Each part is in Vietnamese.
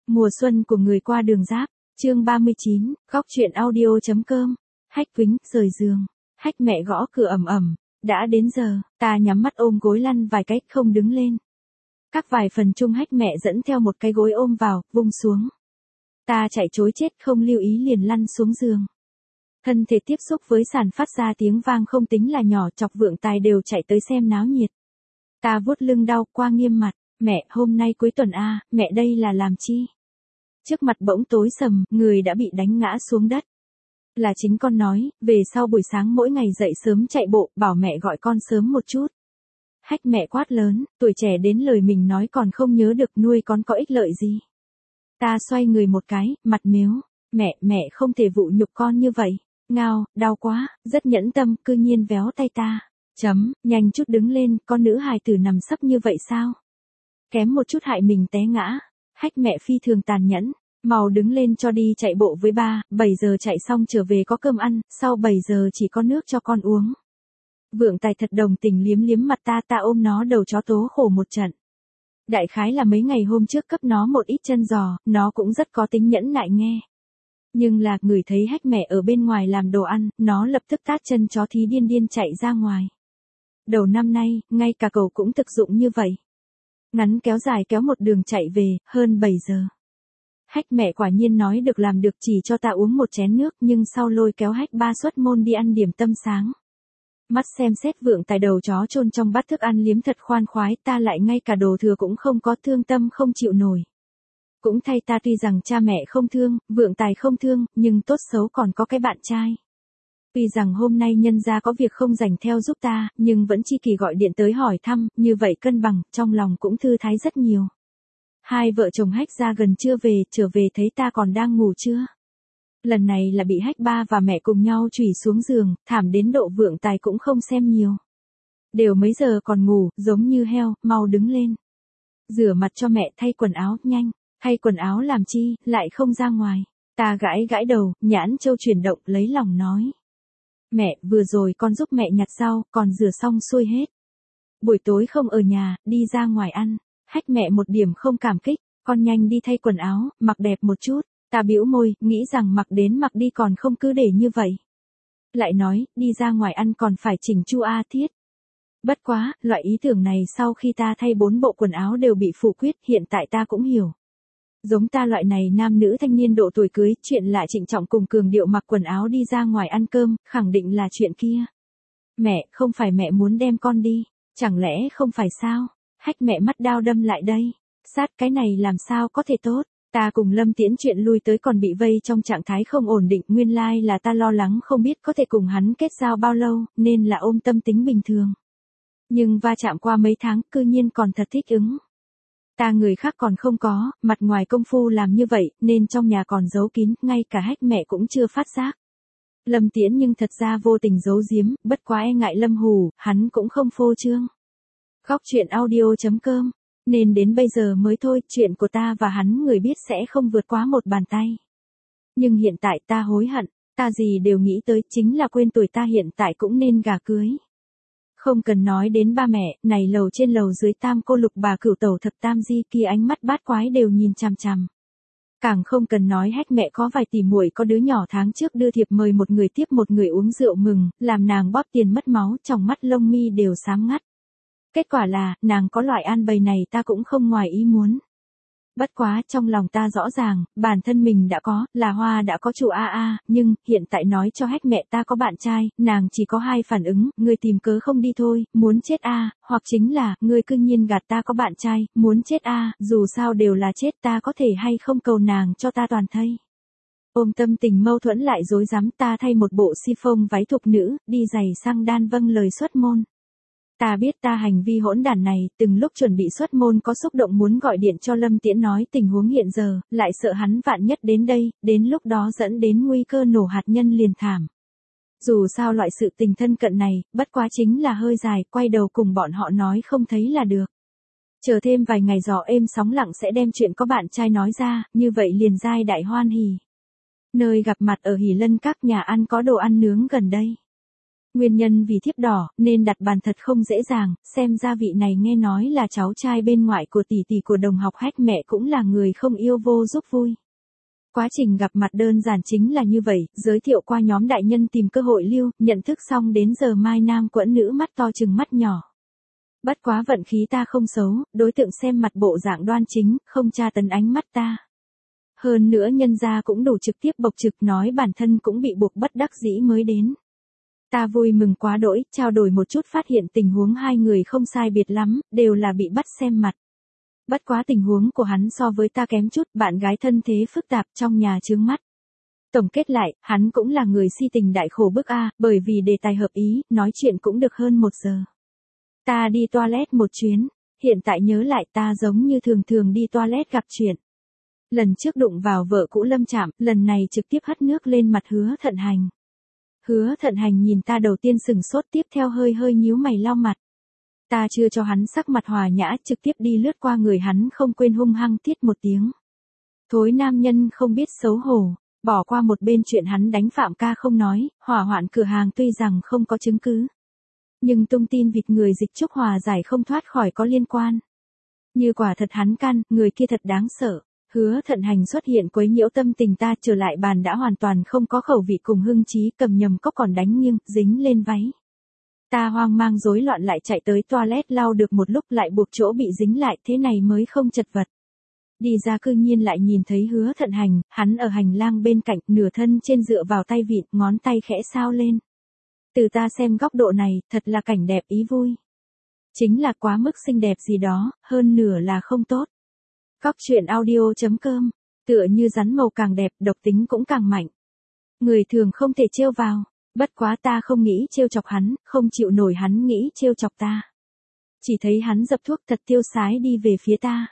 Mùa xuân của người qua đường Giáp, chương 39, góc truyện audio.com. Hách Quýnh rời giường, Hách mẹ gõ cửa ầm ầm, đã đến giờ, ta nhắm mắt ôm gối lăn vài cách không đứng lên. Các vài phần chung Hách mẹ dẫn theo một cái gối ôm vào, vung xuống. Ta chạy trối chết không lưu ý liền lăn xuống giường. Thân thể tiếp xúc với sàn phát ra tiếng vang không tính là nhỏ, Chọc Vượng Tài đều chạy tới xem náo nhiệt. Ta vuốt lưng đau qua nghiêm mặt, mẹ hôm nay cuối tuần a, mẹ đây là làm chi? Trước mặt bỗng tối sầm, người đã bị đánh ngã xuống đất. Là chính con nói, về sau buổi sáng mỗi ngày dậy sớm chạy bộ, bảo mẹ gọi con sớm một chút. Hách mẹ quát lớn, tuổi trẻ đến lời mình nói còn không nhớ được, nuôi con có ích lợi gì. Ta xoay người một cái, mặt mếu, mẹ không thể vụ nhục con như vậy. Ngao, đau quá, rất nhẫn tâm, cư nhiên véo tay ta. Nhanh chút đứng lên, con nữ hài tử nằm sấp như vậy sao? Kém một chút hại mình té ngã. Hách mẹ phi thường tàn nhẫn, mau đứng lên cho đi chạy bộ với ba, 7 giờ chạy xong trở về có cơm ăn, sau 7 giờ chỉ có nước cho con uống. Vượng Tài thật đồng tình liếm liếm mặt ta ôm nó đầu chó tố khổ một trận. Đại khái là mấy ngày hôm trước cấp nó một ít chân giò, nó cũng rất có tính nhẫn nại nghe. Nhưng là, người thấy Hách mẹ ở bên ngoài làm đồ ăn, nó lập tức tát chân chó thí điên chạy ra ngoài. Đầu năm nay, ngay cả cậu cũng thực dụng như vậy. Ngắn kéo dài kéo một đường chạy về, hơn 7 giờ. Hách mẹ quả nhiên nói được làm được, chỉ cho ta uống một chén nước, nhưng sau lôi kéo Hách ba xuất môn đi ăn điểm tâm sáng. Mắt xem xét Vượng Tài đầu chó chôn trong bát thức ăn liếm thật khoan khoái, ta lại ngay cả đồ thừa cũng không có, thương tâm không chịu nổi. Cũng thay ta, tuy rằng cha mẹ không thương, Vượng Tài không thương, nhưng tốt xấu còn có cái bạn trai. Tuy rằng hôm nay nhân gia có việc không rảnh theo giúp ta, nhưng vẫn chi kỳ gọi điện tới hỏi thăm, như vậy cân bằng, trong lòng cũng thư thái rất nhiều. Hai vợ chồng Hách ra gần trưa về, trở về thấy ta còn đang ngủ trưa. Lần này là bị Hách ba và mẹ cùng nhau chủy xuống giường, thảm đến độ Vượng Tài cũng không xem nhiều. Đều mấy giờ còn ngủ, giống như heo, mau đứng lên. Rửa mặt cho mẹ, thay quần áo, nhanh. Thay quần áo làm chi, lại không ra ngoài. Ta gãi đầu, nhãn châu chuyển động, lấy lòng nói. Mẹ, vừa rồi con giúp mẹ nhặt rau, còn rửa xong xuôi hết. Buổi tối không ở nhà, đi ra ngoài ăn. Hách mẹ một điểm không cảm kích, con nhanh đi thay quần áo, mặc đẹp một chút. Ta bĩu môi, nghĩ rằng mặc đến mặc đi còn không cứ để như vậy. Lại nói, đi ra ngoài ăn còn phải chỉnh chu a thiết. Bất quá, loại ý tưởng này sau khi ta thay 4 bộ quần áo đều bị phủ quyết, hiện tại ta cũng hiểu. Giống ta loại này nam nữ thanh niên độ tuổi cưới, chuyện lạ trịnh trọng cùng cường điệu mặc quần áo đi ra ngoài ăn cơm, khẳng định là chuyện kia. Mẹ, không phải mẹ muốn đem con đi, chẳng lẽ không phải sao? Hách mẹ mắt đao đâm lại đây. Sát, cái này làm sao có thể tốt? Ta cùng Lâm Tiễn chuyện lui tới còn bị vây trong trạng thái không ổn định, nguyên lai là ta lo lắng không biết có thể cùng hắn kết giao bao lâu, nên là ôm tâm tính bình thường. Nhưng va chạm qua mấy tháng, cư nhiên còn thật thích ứng. Ta người khác còn không có, mặt ngoài công phu làm như vậy, nên trong nhà còn giấu kín, ngay cả Hách mẹ cũng chưa phát giác. Lâm Tiễn nhưng thật ra vô tình giấu giếm, bất quá e ngại Lâm Hù, hắn cũng không phô trương. Góc truyện audio.com, nên đến bây giờ mới thôi, chuyện của ta và hắn người biết sẽ không vượt quá một bàn tay. Nhưng hiện tại ta hối hận, ta gì đều nghĩ tới, chính là quên tuổi ta hiện tại cũng nên gả cưới. Không cần nói đến ba mẹ, này lầu trên lầu dưới tam cô lục bà cửu tẩu thập tam di kia ánh mắt bát quái đều nhìn chằm chằm. Càng không cần nói Hách mẹ có vài tỷ muội có đứa nhỏ tháng trước đưa thiệp mời một người tiếp một người uống rượu mừng, làm nàng bóp tiền mất máu, trong mắt lông mi đều xám ngắt. Kết quả là, nàng có loại an bày này ta cũng không ngoài ý muốn. Bất quá, trong lòng ta rõ ràng, bản thân mình đã có, là hoa đã có chủ nhưng, hiện tại nói cho Hách mẹ ta có bạn trai, nàng chỉ có 2 phản ứng, ngươi tìm cớ không đi thôi, muốn chết hoặc chính là, ngươi cư nhiên gạt ta có bạn trai, muốn chết dù sao đều là chết, ta có thể hay không cầu nàng cho ta toàn thây. Ôm tâm tình mâu thuẫn lại rối rắm, ta thay một bộ si-phông váy thục nữ, đi giày sang đan vâng lời xuất môn. Ta biết ta hành vi hỗn đản này, từng lúc chuẩn bị xuất môn có xúc động muốn gọi điện cho Lâm Tiễn nói tình huống hiện giờ, lại sợ hắn vạn nhất đến đây, đến lúc đó dẫn đến nguy cơ nổ hạt nhân liền thảm. Dù sao loại sự tình thân cận này, bất quá chính là hơi dài, quay đầu cùng bọn họ nói không thấy là được. Chờ thêm vài ngày gió êm sóng lặng sẽ đem chuyện có bạn trai nói ra, như vậy liền giai đại hoan hỉ. Nơi gặp mặt ở Hỷ Lân các nhà ăn có đồ ăn nướng gần đây. Nguyên nhân vì thiếp đỏ, nên đặt bàn thật không dễ dàng, xem ra vị này nghe nói là cháu trai bên ngoại của tỷ tỷ của đồng học Hách mẹ cũng là người không yêu vô giúp vui. Quá trình gặp mặt đơn giản chính là như vậy, giới thiệu qua nhóm đại nhân tìm cơ hội lưu, nhận thức xong đến giờ mai nam quẫn nữ mắt to chừng mắt nhỏ. Bất quá vận khí ta không xấu, đối tượng xem mặt bộ dạng đoan chính, không tra tấn ánh mắt ta. Hơn nữa nhân gia cũng đủ trực tiếp bộc trực nói bản thân cũng bị buộc bất đắc dĩ mới đến. Ta vui mừng quá đỗi, trao đổi một chút phát hiện tình huống hai người không sai biệt lắm, đều là bị bắt xem mặt. Bất quá tình huống của hắn so với ta kém chút, bạn gái thân thế phức tạp trong nhà chướng mắt. Tổng kết lại, hắn cũng là người si tình đại khổ bức a, bởi vì đề tài hợp ý, nói chuyện cũng được hơn 1 giờ. Ta đi toilet một chuyến, hiện tại nhớ lại ta giống như thường thường đi toilet gặp chuyện. Lần trước đụng vào vợ cũ Lâm Trạm, lần này trực tiếp hất nước lên mặt Hứa Thận Hành. Hứa Thận Hành nhìn ta đầu tiên sừng sốt, tiếp theo hơi hơi nhíu mày lau mặt. Ta chưa cho hắn sắc mặt hòa nhã, trực tiếp đi lướt qua người hắn không quên hung hăng tiết một tiếng. Thối nam nhân không biết xấu hổ, bỏ qua một bên chuyện hắn đánh Phạm ca không nói, hỏa hoạn cửa hàng tuy rằng không có chứng cứ. Nhưng tung tin vịt người Dịch Trúc hòa giải không thoát khỏi có liên quan. Như quả thật hắn căn, người kia thật đáng sợ. Hứa Thận Hành xuất hiện quấy nhiễu tâm tình ta, trở lại bàn đã hoàn toàn không có khẩu vị cùng hưng trí, cầm nhầm cốc còn đánh nghiêng, dính lên váy. Ta hoang mang rối loạn lại chạy tới toilet lau được một lúc lại buộc chỗ bị dính lại, thế này mới không chật vật. Đi ra cư nhiên lại nhìn thấy Hứa Thận Hành, hắn ở hành lang bên cạnh, nửa thân trên dựa vào tay vịn, ngón tay khẽ sao lên. Từ ta xem góc độ này, thật là cảnh đẹp ý vui. Chính là quá mức xinh đẹp gì đó, hơn nửa là không tốt. Góc truyện audio.com, tựa như rắn màu càng đẹp, độc tính cũng càng mạnh. Người thường không thể trêu vào, bất quá ta không nghĩ trêu chọc hắn, không chịu nổi hắn nghĩ trêu chọc ta. Chỉ thấy hắn dập thuốc thật tiêu sái đi về phía ta.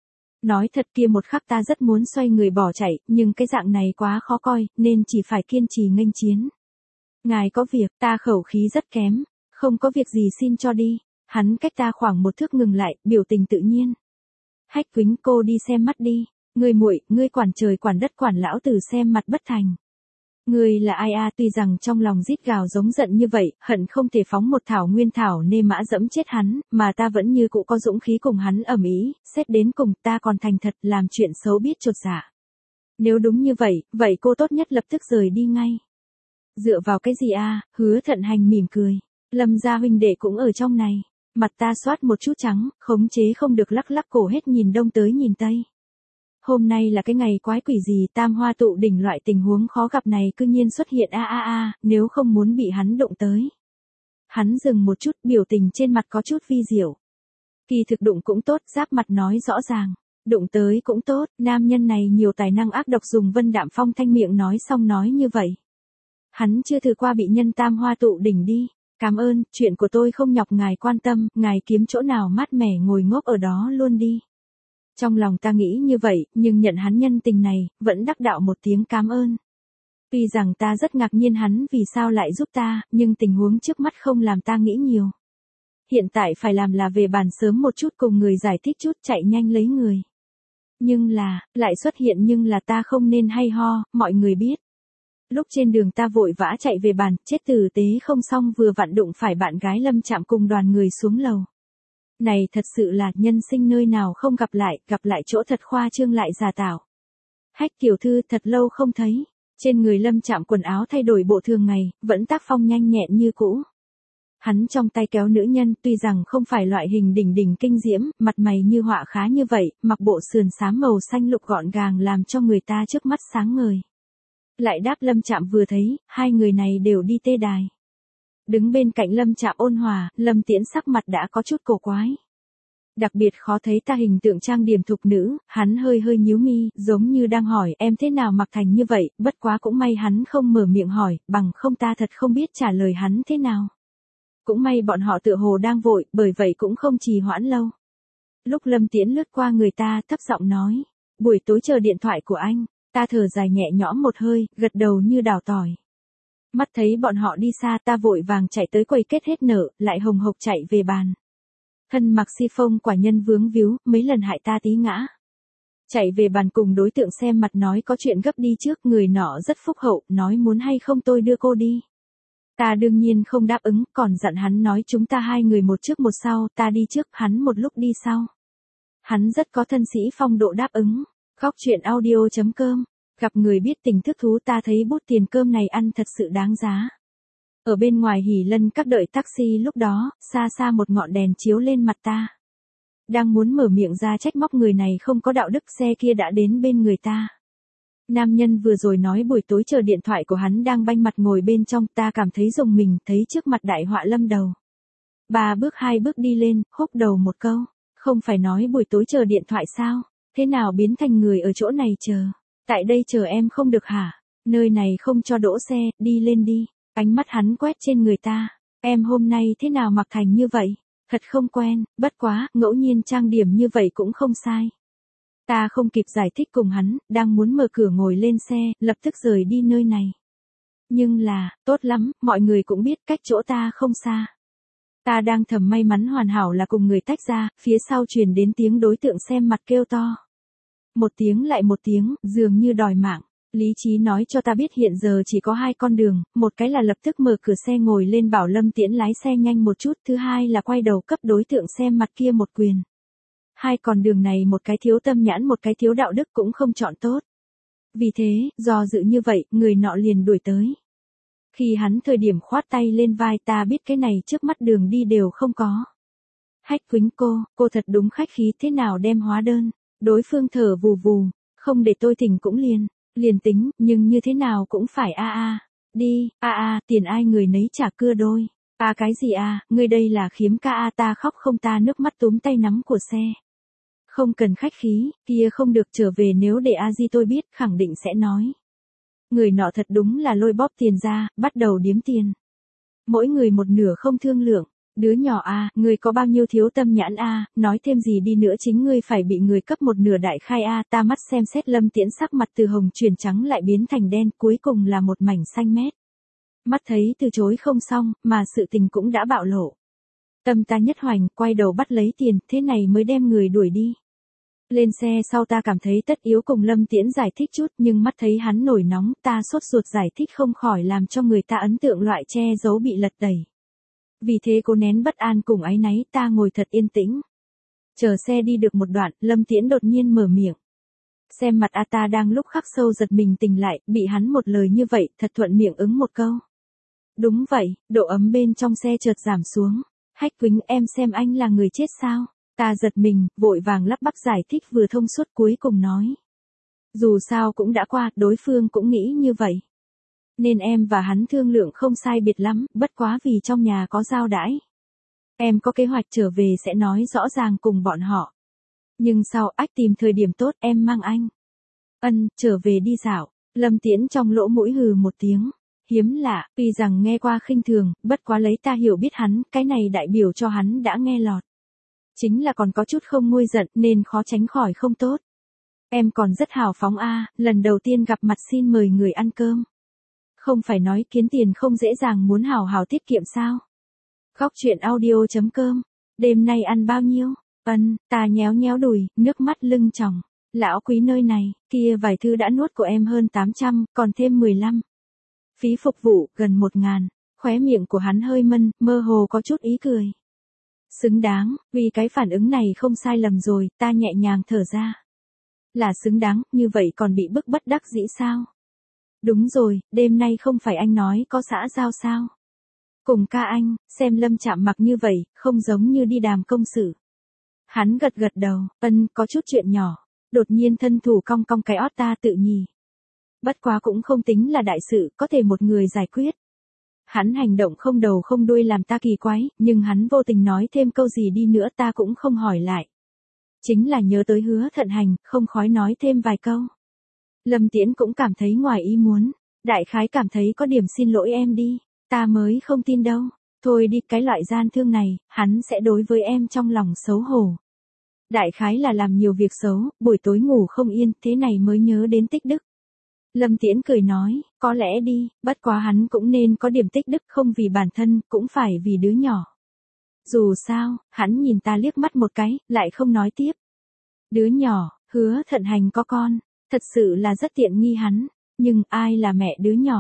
Nói thật kia một khắc ta rất muốn xoay người bỏ chạy, nhưng cái dạng này quá khó coi, nên chỉ phải kiên trì nghênh chiến. Ngài có việc, ta khẩu khí rất kém, không có việc gì xin cho đi. Hắn cách ta khoảng 1 thước ngừng lại, biểu tình tự nhiên. Hách Quýnh, cô đi xem mắt đi. Ngươi muội, ngươi quản trời quản đất quản lão tử xem mặt bất thành. Ngươi là ai a? Tuy rằng trong lòng rít gào giống giận như vậy, hận không thể phóng một thảo nguyên thảo nê mã dẫm chết hắn, mà ta vẫn như cũ có dũng khí cùng hắn ầm ĩ, xét đến cùng ta còn thành thật làm chuyện xấu biết chột dạ. Nếu đúng như vậy, vậy cô tốt nhất lập tức rời đi ngay. Dựa vào cái gì a? Hứa Thận Hành mỉm cười. Lâm gia huynh đệ cũng ở trong này. Mặt ta xoát một chút trắng, khống chế không được lắc lắc cổ hết nhìn đông tới nhìn tây. Hôm nay là cái ngày quái quỷ gì, tam hoa tụ đỉnh loại tình huống khó gặp này cư nhiên xuất hiện nếu không muốn bị hắn đụng tới. Hắn dừng một chút, biểu tình trên mặt có chút vi diệu. Kỳ thực đụng cũng tốt, giáp mặt nói rõ ràng. Đụng tới cũng tốt, nam nhân này nhiều tài năng ác độc, dùng Vân Đạm Phong thanh miệng nói xong nói như vậy. Hắn chưa thử qua bị nhân tam hoa tụ đỉnh đi. Cảm ơn, chuyện của tôi không nhọc ngài quan tâm, ngài kiếm chỗ nào mát mẻ ngồi ngốc ở đó luôn đi. Trong lòng ta nghĩ như vậy, nhưng nhận hắn nhân tình này, vẫn đắc đạo một tiếng cảm ơn. Tuy rằng ta rất ngạc nhiên hắn vì sao lại giúp ta, nhưng tình huống trước mắt không làm ta nghĩ nhiều. Hiện tại phải làm là về bàn sớm một chút cùng người giải thích chút, chạy nhanh lấy người. Nhưng là, lại xuất hiện nhưng là ta không nên hay ho, mọi người biết. Lúc trên đường ta vội vã chạy về bàn, chết tử tế không xong vừa vặn đụng phải bạn gái Lâm Trạm cùng đoàn người xuống lầu. Này thật sự là nhân sinh nơi nào không gặp lại chỗ thật khoa trương lại giả tạo. Hách tiểu thư thật lâu không thấy, trên người Lâm Trạm quần áo thay đổi bộ thường ngày, vẫn tác phong nhanh nhẹn như cũ. Hắn trong tay kéo nữ nhân, tuy rằng không phải loại hình đỉnh đỉnh kinh diễm, mặt mày như họa khá như vậy, mặc bộ sườn xám màu xanh lục gọn gàng làm cho người ta trước mắt sáng ngời. Lại đáp Lâm Trạm vừa thấy, hai người này đều đi tê đài. Đứng bên cạnh Lâm Trạm ôn hòa, Lâm Tiễn sắc mặt đã có chút cổ quái. Đặc biệt khó thấy ta hình tượng trang điểm thục nữ, hắn hơi hơi nhíu mi, giống như đang hỏi em thế nào mặc thành như vậy, bất quá cũng may hắn không mở miệng hỏi, bằng không ta thật không biết trả lời hắn thế nào. Cũng may bọn họ tựa hồ đang vội, bởi vậy cũng không trì hoãn lâu. Lúc Lâm Tiễn lướt qua người ta thấp giọng nói, buổi tối chờ điện thoại của anh. Ta thở dài nhẹ nhõm một hơi, gật đầu như đào tỏi. Mắt thấy bọn họ đi xa ta vội vàng chạy tới quầy kết hết nợ, lại hồng hộc chạy về bàn. Thân mặc si phông quả nhân vướng víu, mấy lần hại ta tí ngã. Chạy về bàn cùng đối tượng xem mặt nói có chuyện gấp đi trước, người nọ rất phúc hậu, nói muốn hay không tôi đưa cô đi. Ta đương nhiên không đáp ứng, còn dặn hắn nói chúng ta hai người một trước một sau, ta đi trước, hắn một lúc đi sau. Hắn rất có thân sĩ phong độ đáp ứng. Góc chuyện audio.com. Gặp người biết tình thức thú, ta thấy bút tiền cơm này ăn thật sự đáng giá. Ở bên ngoài Hỷ Lân các đợi taxi lúc đó, xa xa một ngọn đèn chiếu lên mặt ta. Đang muốn mở miệng ra trách móc người này không có đạo đức, xe kia đã đến bên người ta. Nam nhân vừa rồi nói buổi tối chờ điện thoại của hắn đang banh mặt ngồi bên trong, ta cảm thấy rùng mình, thấy trước mặt đại họa lâm đầu. 3 bước 2 bước đi lên, húc đầu một câu, không phải nói buổi tối chờ điện thoại sao, thế nào biến thành người ở chỗ này chờ, tại đây chờ em không được hả, nơi này không cho đỗ xe, đi lên đi, ánh mắt hắn quét trên người ta, em hôm nay thế nào mặc thành như vậy, thật không quen, bất quá, ngẫu nhiên trang điểm như vậy cũng không sai. Ta không kịp giải thích cùng hắn, đang muốn mở cửa ngồi lên xe, lập tức rời đi nơi này. Nhưng là, tốt lắm, mọi người cũng biết cách chỗ ta không xa. Ta đang thầm may mắn hoàn hảo là cùng người tách ra, phía sau truyền đến tiếng đối tượng xem mặt kêu to. Một tiếng lại một tiếng, dường như đòi mạng. Lý trí nói cho ta biết hiện giờ chỉ có 2 con đường, một cái là lập tức mở cửa xe ngồi lên bảo Lâm Tiễn lái xe nhanh một chút, thứ hai là quay đầu cấp đối tượng xem mặt kia một quyền. 2 con đường này một cái thiếu tâm nhãn một cái thiếu đạo đức cũng không chọn tốt. Vì thế, do dự như vậy, người nọ liền đuổi tới. Khi hắn thời điểm khoát tay lên vai ta biết cái này trước mắt đường đi đều không có. Hách Quýnh cô thật đúng khách khí, thế nào đem hóa đơn, đối phương thở vù vù, không để tôi thỉnh cũng liền tính, nhưng như thế nào cũng phải đi, tiền ai người nấy trả cưa đôi. Cái gì ngươi đây là khiếm ca ta khóc không, ta nước mắt túm tay nắm của xe. Không cần khách khí, kia không được, trở về nếu để Di tôi biết khẳng định sẽ nói. Người nọ thật đúng là lôi bóp tiền ra, bắt đầu điếm tiền. Mỗi người một nửa không thương lượng, đứa nhỏ ngươi có bao nhiêu thiếu tâm nhãn nói thêm gì đi nữa chính ngươi phải bị người cấp một nửa đại khai ta mắt xem xét Lâm Tiễn sắc mặt từ hồng chuyển trắng lại biến thành đen, cuối cùng là một mảnh xanh mét. Mắt thấy từ chối không xong, mà sự tình cũng đã bạo lộ. Tâm ta nhất hoành, quay đầu bắt lấy tiền, thế này mới đem người đuổi đi. Lên xe sau ta cảm thấy tất yếu cùng Lâm Tiễn giải thích chút, nhưng mắt thấy hắn nổi nóng, ta sốt ruột giải thích không khỏi làm cho người ta ấn tượng loại che giấu bị lật đẩy. Vì thế cố nén bất an cùng áy náy, ta ngồi thật yên tĩnh. Chờ xe đi được một đoạn, Lâm Tiễn đột nhiên mở miệng. Xem mặt ta đang lúc khắc sâu giật mình tỉnh lại, bị hắn một lời như vậy, thật thuận miệng ứng một câu. Đúng vậy, độ ấm bên trong xe chợt giảm xuống. Hách Quýnh, em xem anh là người chết sao? Ta giật mình, vội vàng lắp bắp giải thích vừa thông suốt, cuối cùng nói. Dù sao cũng đã qua, đối phương cũng nghĩ như vậy. Nên em và hắn thương lượng không sai biệt lắm, bất quá vì trong nhà có giao đãi. Em có kế hoạch trở về sẽ nói rõ ràng cùng bọn họ. Nhưng sau tìm thời điểm tốt em mang anh. Trở về đi dạo. Lâm Tiễn trong lỗ mũi hừ một tiếng. Hiếm lạ, tuy rằng nghe qua khinh thường, bất quá lấy ta hiểu biết hắn, cái này đại biểu cho hắn đã nghe lọt. Chính là còn có chút không nguôi giận nên khó tránh khỏi không tốt. Em còn rất hào phóng lần đầu tiên gặp mặt xin mời người ăn cơm. Không phải nói kiếm tiền không dễ dàng, muốn hào hào tiết kiệm sao? Góc chuyện audio.com. Đêm nay ăn bao nhiêu? Ta nhéo nhéo đùi, nước mắt lưng tròng. Lão Quý nơi này, kia vài thứ đã nuốt của em hơn 800, còn thêm 15. Phí phục vụ, gần 1.000. Khóe miệng của hắn hơi mân, mơ hồ có chút ý cười. Xứng đáng, vì cái phản ứng này không sai lầm rồi, ta nhẹ nhàng thở ra. Là xứng đáng, như vậy còn bị bức bất đắc dĩ sao? Đúng rồi, đêm nay không phải anh nói có xã giao sao? Cùng ca anh, xem Lâm chạm mặc như vậy, không giống như đi đàm công sự. Hắn gật gật đầu, có chút chuyện nhỏ. Đột nhiên thân thủ cong cong cái ót ta tự nhì. Bất quá cũng không tính là đại sự, có thể một người giải quyết. Hắn hành động không đầu không đuôi làm ta kỳ quái, nhưng hắn vô tình nói thêm câu gì đi nữa ta cũng không hỏi lại. Chính là nhớ tới Hứa Thận Hành, không khói nói thêm vài câu. Lâm Tiễn cũng cảm thấy ngoài ý muốn, đại khái cảm thấy có điểm xin lỗi em đi, ta mới không tin đâu, thôi đi, cái loại gian thương này, hắn sẽ đối với em trong lòng xấu hổ. Đại khái là làm nhiều việc xấu, buổi tối ngủ không yên, thế này mới nhớ đến tích đức. Lâm Tiễn cười nói, có lẽ đi, bất quá hắn cũng nên có điểm tích đức, không vì bản thân, cũng phải vì đứa nhỏ. Dù sao, hắn nhìn ta liếc mắt một cái, lại không nói tiếp. Đứa nhỏ, Hứa Thận Hành có con, thật sự là rất tiện nghi hắn, nhưng ai là mẹ đứa nhỏ?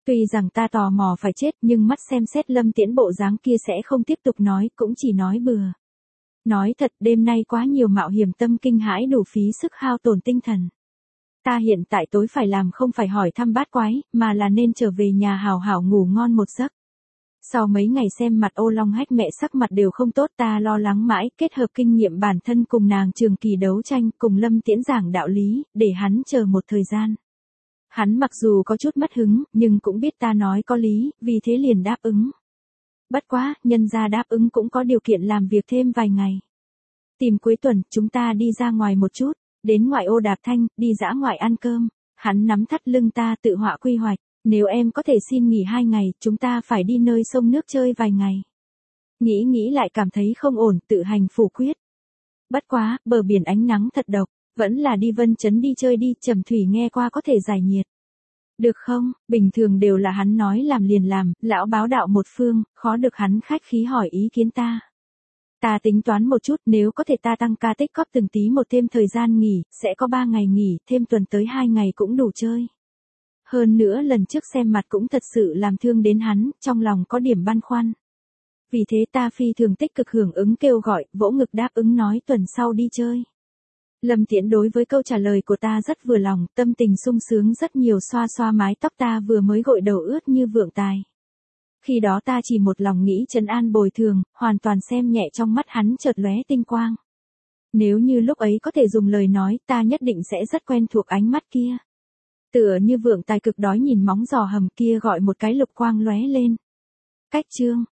Tuy rằng ta tò mò phải chết nhưng mắt xem xét Lâm Tiễn bộ dáng kia sẽ không tiếp tục nói, cũng chỉ nói bừa. Nói thật đêm nay quá nhiều mạo hiểm tâm kinh hãi đủ phí sức hao tổn tinh thần. Ta hiện tại tối phải làm không phải hỏi thăm bát quái, mà là nên trở về nhà hào hảo ngủ ngon một giấc. Sau mấy ngày xem mặt Ô Long Hách mẹ sắc mặt đều không tốt, ta lo lắng mãi, kết hợp kinh nghiệm bản thân cùng nàng trường kỳ đấu tranh, cùng Lâm Tiễn giảng đạo lý, để hắn chờ một thời gian. Hắn mặc dù có chút mất hứng, nhưng cũng biết ta nói có lý, vì thế liền đáp ứng. Bất quá, nhân ra đáp ứng cũng có điều kiện làm việc thêm vài ngày. Tìm cuối tuần, chúng ta đi ra ngoài một chút, đến ngoại ô Đạp Thanh, đi dã ngoại ăn cơm. Hắn nắm thắt lưng ta tự họa quy hoạch, nếu em có thể xin nghỉ 2 ngày, chúng ta phải đi nơi sông nước chơi vài ngày. Nghĩ lại cảm thấy không ổn, tự hành phủ quyết. Bất quá, bờ biển ánh nắng thật độc, vẫn là đi Vân Chấn đi chơi đi, Trầm Thủy nghe qua có thể giải nhiệt. Được không, bình thường đều là hắn nói làm liền làm, lão báo đạo một phương, khó được hắn khách khí hỏi ý kiến ta. Ta tính toán một chút, nếu có thể ta tăng ca tích cóp từng tí một thêm thời gian nghỉ, sẽ có 3 ngày nghỉ, thêm tuần tới 2 ngày cũng đủ chơi. Hơn nữa lần trước xem mặt cũng thật sự làm thương đến hắn, trong lòng có điểm băn khoăn. Vì thế ta phi thường tích cực hưởng ứng kêu gọi, vỗ ngực đáp ứng nói tuần sau đi chơi. Lâm Tiễn đối với câu trả lời của ta rất vừa lòng, tâm tình sung sướng rất nhiều, xoa xoa mái tóc ta vừa mới gội đầu ướt như vượng tài. Khi đó ta chỉ một lòng nghĩ trấn an bồi thường, hoàn toàn xem nhẹ, trong mắt hắn chợt lóe tinh quang. Nếu như lúc ấy có thể dùng lời nói, ta nhất định sẽ rất quen thuộc ánh mắt kia. Tựa như vượng tài cực đói nhìn móng giò hầm kia, gọi một cái lục quang lóe lên. Cách chương